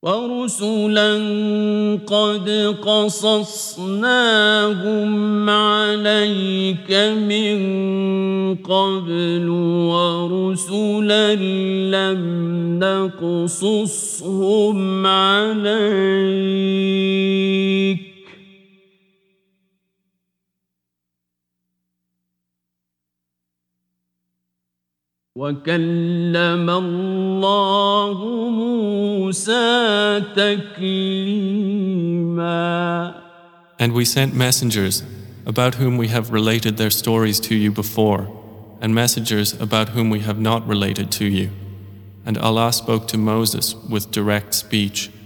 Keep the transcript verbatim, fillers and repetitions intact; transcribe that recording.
ورسلا قد قصصناهم عليك من قبل ورسلا لم نقصصهم عليك وكلم الله موسى تكليما. And we sent messengers about whom we have related their stories to you before, and messengers about whom we have not related to you. And Allah spoke to Moses with direct speech.